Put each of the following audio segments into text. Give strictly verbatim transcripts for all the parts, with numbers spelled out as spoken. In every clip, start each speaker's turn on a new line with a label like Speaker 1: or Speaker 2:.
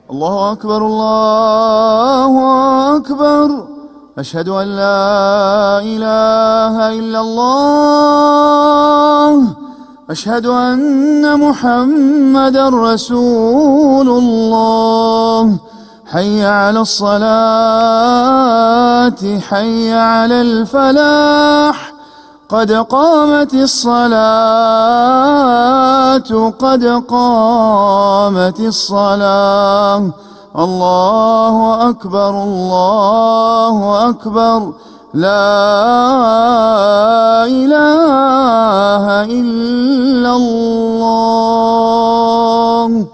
Speaker 1: الله أكبر الله أكبر. أشهد أن لا إله إلا الله. أشهد أن محمدًا رسول الله. حي على الصلاة حي على الفلاح. قد قامت الصلاة قد قامت الصلاة. الله أكبر الله أكبر. لا إله إلا الله.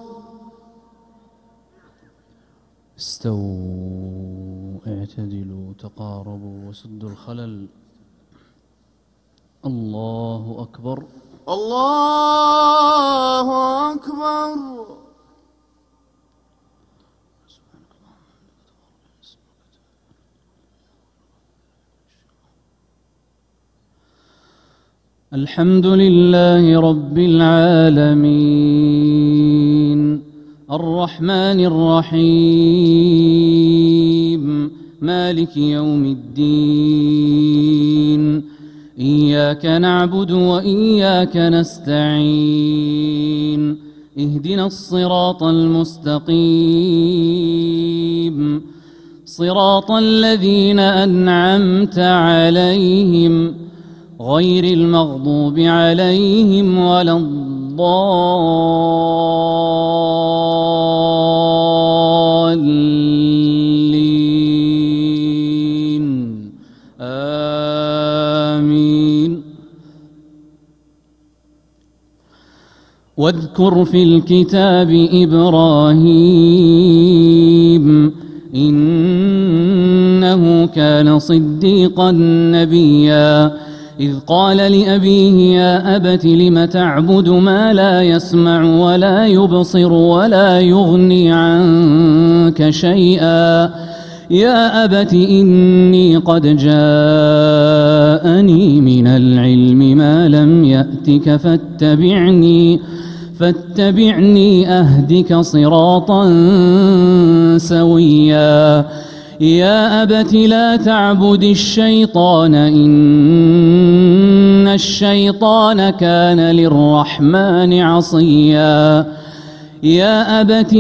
Speaker 2: استووا اعتدلوا تقاربوا وسدوا الخلل. الله أكبر
Speaker 1: الله أكبر.
Speaker 2: الحمد لله رب العالمين الرحمن الرحيم مالك يوم الدين. إياك نعبد وإياك نستعين. اهدنا الصراط المستقيم صراط الذين أنعمت عليهم غير المغضوب عليهم ولا الضالين. آمين. واذكر في الكتاب إبراهيم إنه كان صديقا نبيا إذ قال لأبيه يا أبت لم تعبد ما لا يسمع ولا يبصر ولا يغني عنك شيئا يا أبت إني قد جاءني من العلم ما لم يأتك فاتبعني فاتبعني أهدك صراطا سويا يا أبت لا تعبد الشيطان إن الشيطان كان للرحمن عصيا يا أبت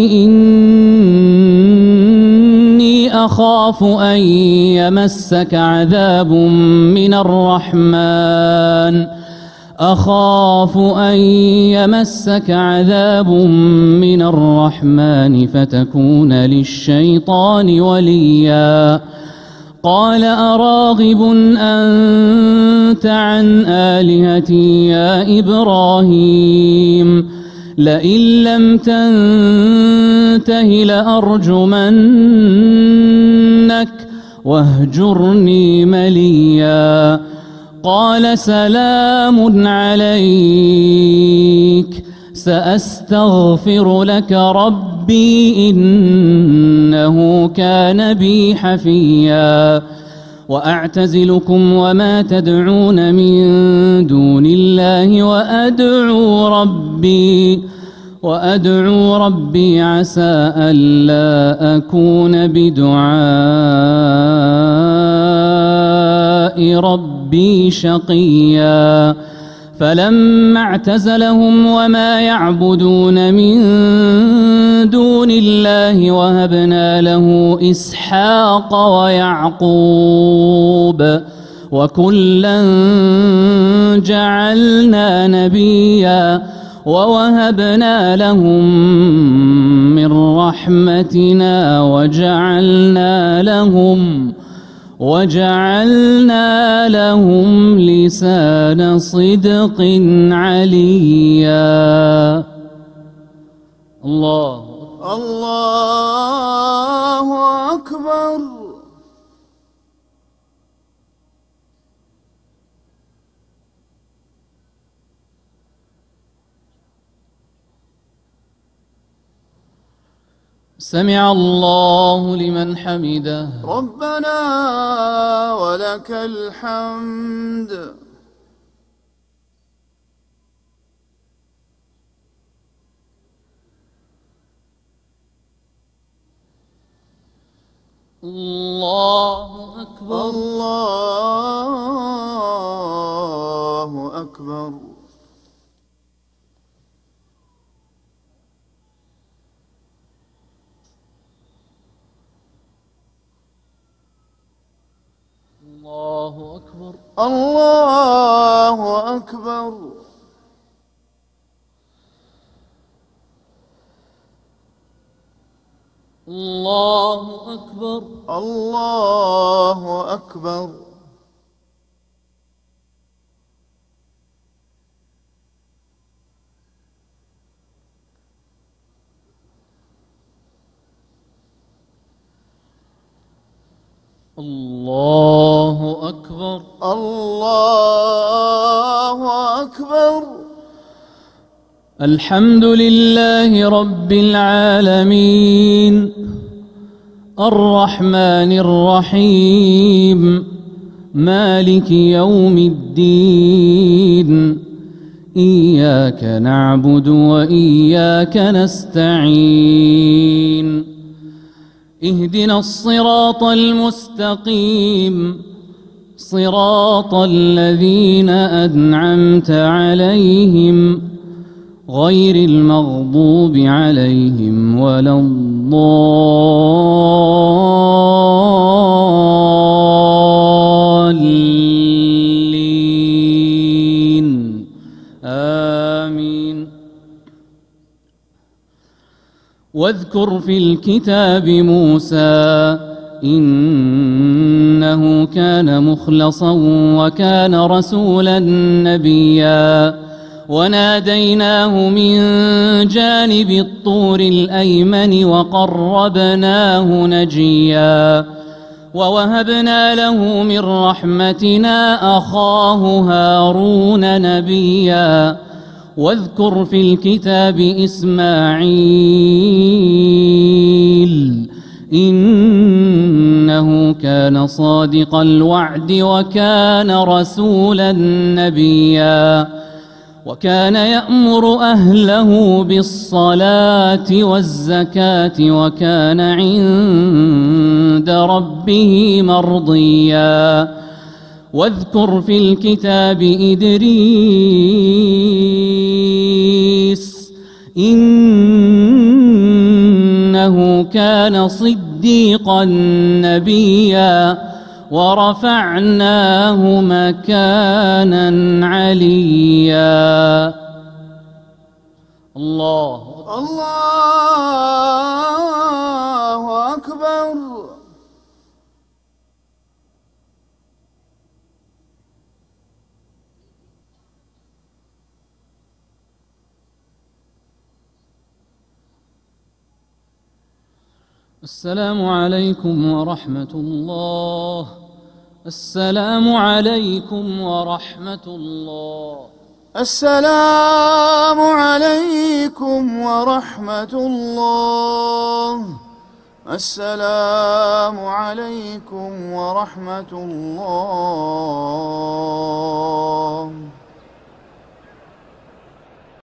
Speaker 2: إني أخاف أن يمسك عذاب من الرحمن أخاف أن يمسك عذاب من الرحمن فتكون للشيطان وليا قال أراغب أنت عن آلهتي يا إبراهيم لئن لم تنته لأرجمنك واهجرني مليا قال سلام عليك سأستغفر لك ربي إنه كان بي حفيا وأعتزلكم وما تدعون من دون الله وأدعو ربي وأدعو ربي عسى ألا أكون بدعاء ربي شقيا فلما اعتزلهم وما يعبدون من دون الله وهبنا له إسحاق ويعقوب وكلا جعلنا نبيا ووهبنا لهم من رحمتنا وجعلنا لهم وجعلنا لهم لسان صدق عليا. الله
Speaker 1: الله أكبر.
Speaker 2: سمع الله لمن حمده
Speaker 1: ربنا ولك الحمد.
Speaker 2: الله أكبر.
Speaker 1: الله أكبر.
Speaker 2: الله أكبر.
Speaker 1: الله أكبر.
Speaker 2: الله أكبر.
Speaker 1: الله أكبر.
Speaker 2: الله أكبر.
Speaker 1: الله أكبر.
Speaker 2: الحمد لله رب العالمين الرحمن الرحيم مالك يوم الدين إياك نعبد وإياك نستعين اهدنا الصراط المستقيم صراط الذين أنعمت عليهم غير المغضوب عليهم ولا الضالين آمين. واذكر في الكتاب موسى إنه كان مخلصا وكان رسولا نبيا وناديناه من جانب الطور الأيمن وقربناه نجيا ووهبنا له من رحمتنا أخاه هارون نبيا. واذكر في الكتاب إسماعيل إنه كان صادق الوعد وكان رسولا نبيا وكان يأمر أهله بالصلاة والزكاة وكان عند ربه مرضيا. واذكر في الكتاب إدريس إنه كان صديقا نبيا ورفعناه مكانا عليا. الله
Speaker 1: الله أكبر.
Speaker 2: السلام عليكم ورحمة الله. السلام عليكم ورحمة الله.
Speaker 1: السلام عليكم ورحمة الله. السلام عليكم ورحمة الله.